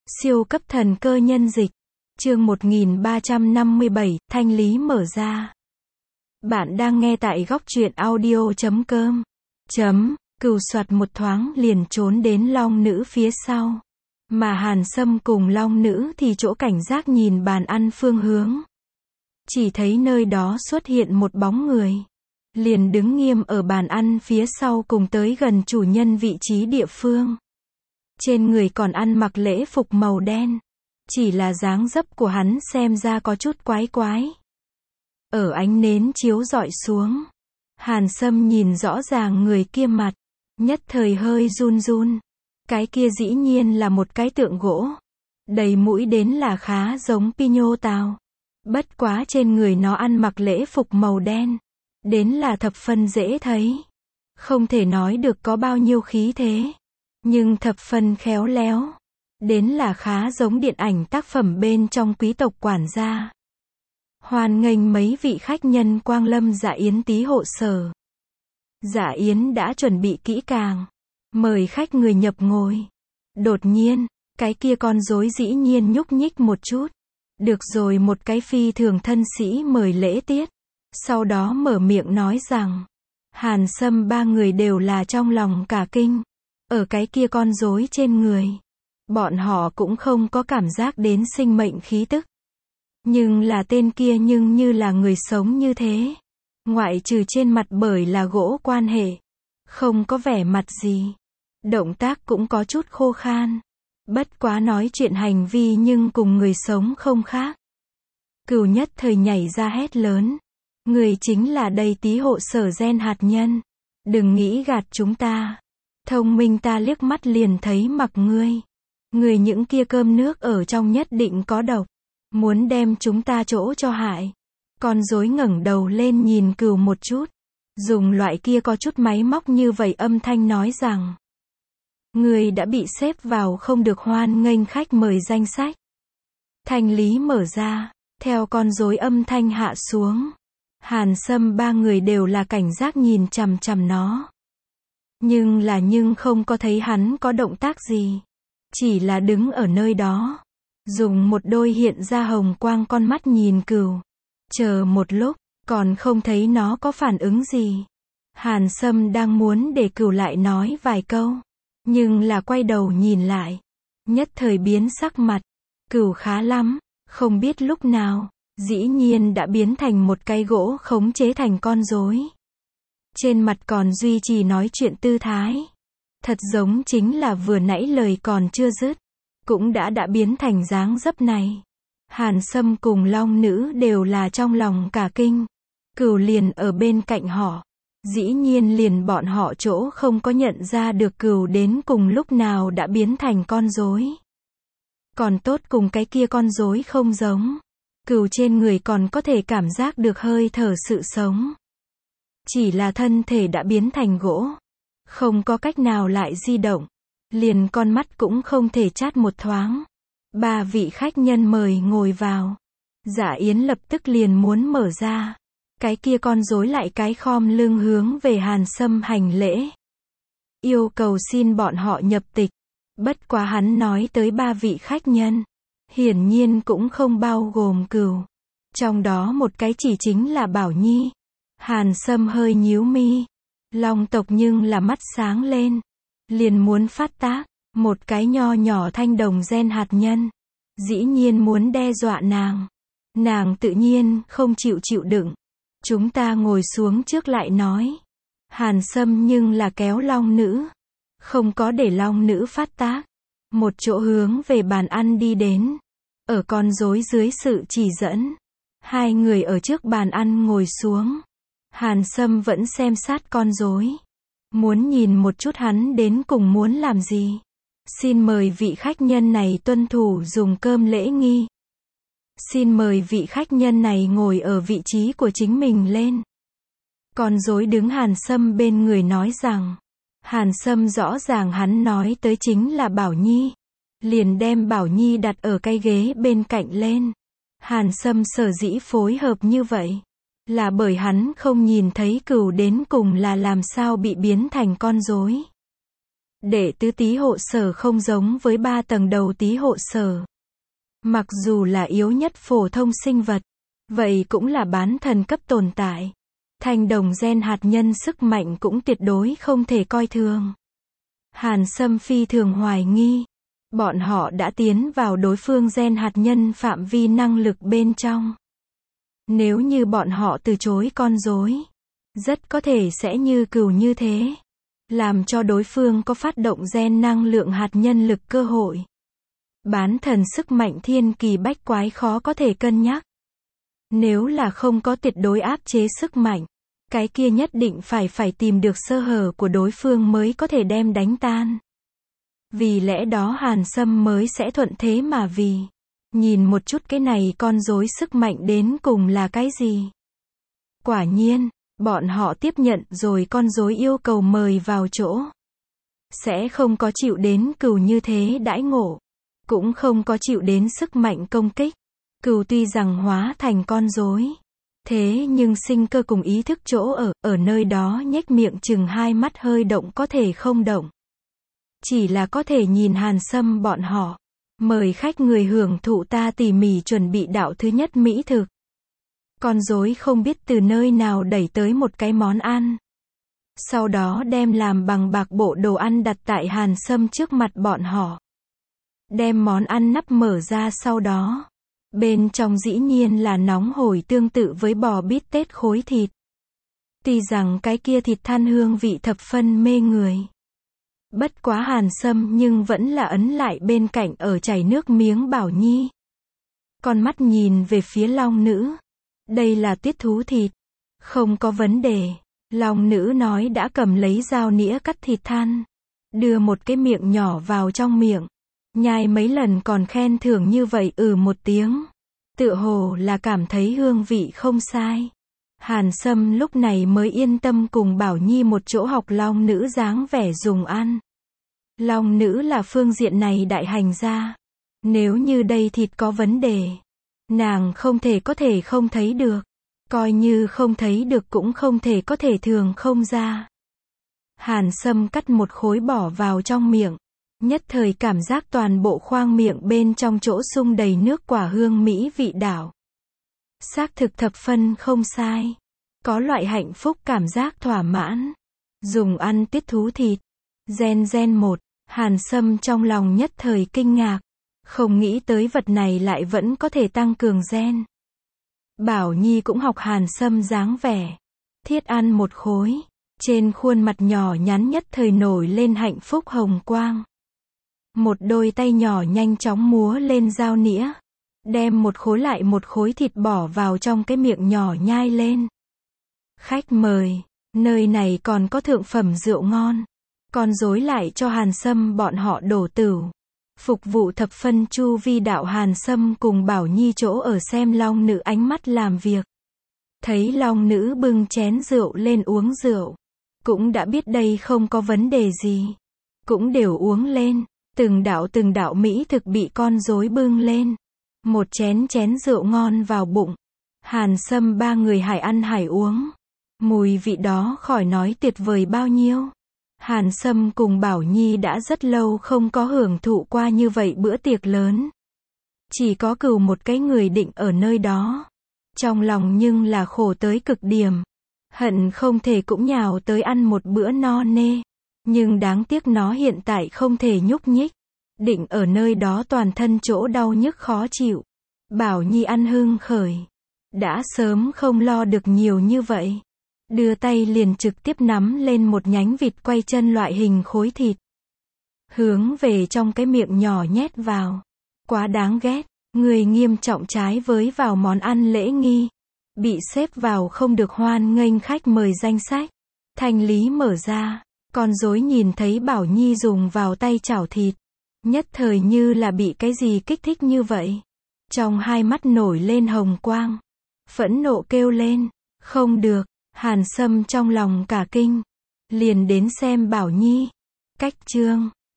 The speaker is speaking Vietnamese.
Siêu cấp thần cơ nhân dịch. Chương 1357, thanh lý mở ra. Bạn đang nghe tại góc truyện audio.com. Cừu soạt một thoáng liền trốn đến long nữ phía sau. Mà Hàn Sâm cùng long nữ thì chỗ cảnh giác nhìn bàn ăn phương hướng. Chỉ thấy nơi đó xuất hiện một bóng người. Liền đứng nghiêm ở bàn ăn phía sau cùng tới gần chủ nhân vị trí địa phương. Trên người còn ăn mặc lễ phục màu đen. Chỉ là dáng dấp của hắn xem ra có chút quái quái. Ở ánh nến chiếu rọi xuống. Hàn Sâm nhìn rõ ràng người kia mặt. Nhất thời hơi run run. Cái kia dĩ nhiên là một cái tượng gỗ. Đầy mũi đến là khá giống Pinho Tào. Bất quá trên người nó ăn mặc lễ phục màu đen. Đến là thập phân dễ thấy. Không thể nói được có bao nhiêu khí thế. Nhưng thập phân khéo léo. Đến là khá giống điện ảnh tác phẩm bên trong quý tộc quản gia. Hoan nghênh mấy vị khách nhân quang lâm dạ yến tí hộ sở. Dạ yến đã chuẩn bị kỹ càng. Mời khách người nhập ngồi. Đột nhiên, cái kia con rối dĩ nhiên nhúc nhích một chút. Được rồi, một cái phi thường thân sĩ mời lễ tiết. Sau đó mở miệng nói rằng, Hàn Sâm ba người đều là trong lòng cả kinh. Ở cái kia con rối trên người, bọn họ cũng không có cảm giác đến sinh mệnh khí tức. Nhưng là tên kia nhưng như là người sống như thế. Ngoại trừ trên mặt bởi là gỗ quan hệ. Không có vẻ mặt gì. Động tác cũng có chút khô khan. Bất quá nói chuyện hành vi nhưng cùng người sống không khác. Cừu nhất thời nhảy ra hét lớn. Người chính là đây tí hộ sở gen hạt nhân. Đừng nghĩ gạt chúng ta. Thông minh ta liếc mắt liền thấy mặc ngươi. Người những kia cơm nước ở trong nhất định có độc. Muốn đem chúng ta chỗ cho hại. Con rối ngẩng đầu lên nhìn cừu một chút. Dùng loại kia có chút máy móc như vậy âm thanh nói rằng. Người đã bị xếp vào không được hoan nghênh khách mời danh sách. Thanh lý mở ra. Theo con rối âm thanh hạ xuống. Hàn Sâm ba người đều là cảnh giác nhìn chằm chằm nó. Nhưng không có thấy hắn có động tác gì. Chỉ là đứng ở nơi đó. Dùng một đôi hiện ra hồng quang con mắt nhìn cừu. Chờ một lúc, còn không thấy nó có phản ứng gì. Hàn Sâm đang muốn để cừu lại nói vài câu. Nhưng là quay đầu nhìn lại. Nhất thời biến sắc mặt. Cừu khá lắm, không biết lúc nào. Dĩ nhiên đã biến thành một cái gỗ khống chế thành con rối. Trên mặt còn duy trì nói chuyện tư thái. Thật giống chính là vừa nãy lời còn chưa dứt. Cũng đã biến thành dáng dấp này. Hàn Sâm cùng long nữ đều là trong lòng cả kinh. Cừu liền ở bên cạnh họ. Dĩ nhiên liền bọn họ chỗ không có nhận ra được cừu đến cùng lúc nào đã biến thành con rối. Còn tốt cùng cái kia con rối không giống. Cừu trên người còn có thể cảm giác được hơi thở sự sống. Chỉ là thân thể đã biến thành gỗ. Không có cách nào lại di động. Liền con mắt cũng không thể chát một thoáng. Ba vị khách nhân mời ngồi vào. Dạ yến lập tức liền muốn mở ra. Cái kia con rối lại cái khom lưng hướng về Hàn Sâm hành lễ. Yêu cầu xin bọn họ nhập tịch. Bất quá hắn nói tới ba vị khách nhân. Hiển nhiên cũng không bao gồm cừu. Trong đó một cái chỉ chính là Bảo Nhi. Hàn Sâm hơi nhíu mi. Long tộc nhưng là mắt sáng lên. Liền muốn phát tác. Một cái nho nhỏ thanh đồng gen hạt nhân. Dĩ nhiên muốn đe dọa nàng. Nàng tự nhiên không chịu đựng. Chúng ta ngồi xuống trước lại nói. Hàn Sâm nhưng là kéo long nữ. Không có để long nữ phát tác. Một chỗ hướng về bàn ăn đi đến. Ở con rối dưới sự chỉ dẫn. Hai người ở trước bàn ăn ngồi xuống. Hàn Sâm vẫn xem sát con rối. Muốn nhìn một chút hắn đến cùng muốn làm gì. Xin mời vị khách nhân này tuân thủ dùng cơm lễ nghi. Xin mời vị khách nhân này ngồi ở vị trí của chính mình lên. Con rối đứng Hàn Sâm bên người nói rằng. Hàn Sâm rõ ràng hắn nói tới chính là Bảo Nhi. Liền đem Bảo Nhi đặt ở cái ghế bên cạnh lên. Hàn Sâm sở dĩ phối hợp như vậy. Là bởi hắn không nhìn thấy cừu đến cùng là làm sao bị biến thành con rối. Đệ tứ Tý Hộ Sở không giống với 3 tầng đầu Tý Hộ Sở. Mặc dù là yếu nhất phổ thông sinh vật, vậy cũng là bán thần cấp tồn tại. Thanh đồng gen hạt nhân sức mạnh cũng tuyệt đối không thể coi thường. Hàn Sâm phi thường hoài nghi, bọn họ đã tiến vào đối phương gen hạt nhân phạm vi năng lực bên trong. Nếu như bọn họ từ chối con rối, rất có thể sẽ như Cừu như thế, làm cho đối phương có phát động gen năng lượng hạt nhân lực cơ hội. Bán thần sức mạnh thiên kỳ bách quái khó có thể cân nhắc. Nếu là không có tuyệt đối áp chế sức mạnh, cái kia nhất định phải tìm được sơ hở của đối phương mới có thể đem đánh tan. Vì lẽ đó Hàn Sâm mới sẽ thuận thế mà vì. Nhìn một chút cái này con rối sức mạnh đến cùng là cái gì. Quả nhiên, bọn họ tiếp nhận rồi con rối yêu cầu mời vào chỗ. Sẽ không có chịu đến Cừu như thế đãi ngộ. Cũng không có chịu đến sức mạnh công kích. Cừu tuy rằng hóa thành con rối, thế nhưng sinh cơ cùng ý thức chỗ ở nơi đó nhếch miệng chừng hai mắt hơi động có thể không động. Chỉ là có thể nhìn Hàn Sâm bọn họ. Mời khách người hưởng thụ ta tỉ mỉ chuẩn bị đạo thứ nhất mỹ thực. Con rối không biết từ nơi nào đẩy tới một cái món ăn. Sau đó đem làm bằng bạc bộ đồ ăn đặt tại Hàn Sâm trước mặt bọn họ. Đem món ăn nắp mở ra sau đó. Bên trong dĩ nhiên là nóng hổi tương tự với bò bít tết khối thịt. Tuy rằng cái kia thịt than hương vị thập phân mê người. Bất quá Hàn Sâm nhưng vẫn là ấn lại bên cạnh ở chảy nước miếng Bảo Nhi. Con mắt nhìn về phía Long Nữ. Đây là tuyết thú thịt. Không có vấn đề. Long Nữ nói đã cầm lấy dao nĩa cắt thịt than. Đưa một cái miệng nhỏ vào trong miệng. Nhai mấy lần còn khen thưởng như vậy một tiếng. Tựa hồ là cảm thấy hương vị không sai. Hàn Sâm lúc này mới yên tâm cùng Bảo Nhi một chỗ học Long Nữ dáng vẻ dùng ăn. Long Nữ là phương diện này đại hành gia. Nếu như đây thịt có vấn đề, nàng không thể có thể không thấy được. Coi như không thấy được cũng không thể có thể thường không ra. Hàn Sâm cắt một khối bỏ vào trong miệng. Nhất thời cảm giác toàn bộ khoang miệng bên trong chỗ sung đầy nước quả hương mỹ vị đảo. Xác thực thập phân không sai. Có loại hạnh phúc cảm giác thỏa mãn. Dùng ăn tuyết thú thịt. Gen 1, Hàn Sâm trong lòng nhất thời kinh ngạc. Không nghĩ tới vật này lại vẫn có thể tăng cường gen. Bảo Nhi cũng học Hàn Sâm dáng vẻ. Thiết ăn một khối. Trên khuôn mặt nhỏ nhắn nhất thời nổi lên hạnh phúc hồng quang. Một đôi tay nhỏ nhanh chóng múa lên dao nĩa. Đem một khối lại một khối thịt bỏ vào trong cái miệng nhỏ nhai lên. Khách mời, nơi này còn có thượng phẩm rượu ngon. Con rối lại cho Hàn Sâm bọn họ đổ tửu. Phục vụ thập phân chu vi đạo Hàn Sâm cùng Bảo Nhi chỗ ở xem Long Nữ ánh mắt làm việc. Thấy Long Nữ bưng chén rượu lên uống rượu. Cũng đã biết đây không có vấn đề gì. Cũng đều uống lên. Từng đạo mỹ thực bị con rối bưng lên. Một chén rượu ngon vào bụng. Hàn Sâm ba người hải ăn hải uống. Mùi vị đó khỏi nói tuyệt vời bao nhiêu. Hàn Sâm cùng Bảo Nhi đã rất lâu không có hưởng thụ qua như vậy bữa tiệc lớn. Chỉ có Cừu một cái người định ở nơi đó. Trong lòng nhưng là khổ tới cực điểm. Hận không thể cũng nhào tới ăn một bữa no nê. Nhưng đáng tiếc nó hiện tại không thể nhúc nhích. Định ở nơi đó toàn thân chỗ đau nhức khó chịu. Bảo Nhi ăn hưng khởi. Đã sớm không lo được nhiều như vậy. Đưa tay liền trực tiếp nắm lên một nhánh vịt quay chân loại hình khối thịt. Hướng về trong cái miệng nhỏ nhét vào. Quá đáng ghét. Người nghiêm trọng trái với vào món ăn lễ nghi. Bị xếp vào không được hoan nghênh khách mời danh sách. Thanh lý mở ra. Con rối nhìn thấy Bảo Nhi dùng vào tay chảo thịt. Nhất thời như là bị cái gì kích thích như vậy. Trong hai mắt nổi lên hồng quang. Phẫn nộ kêu lên. Không được. Hàn Sâm trong lòng cả kinh. Liền đến xem Bảo Nhi. Cách chương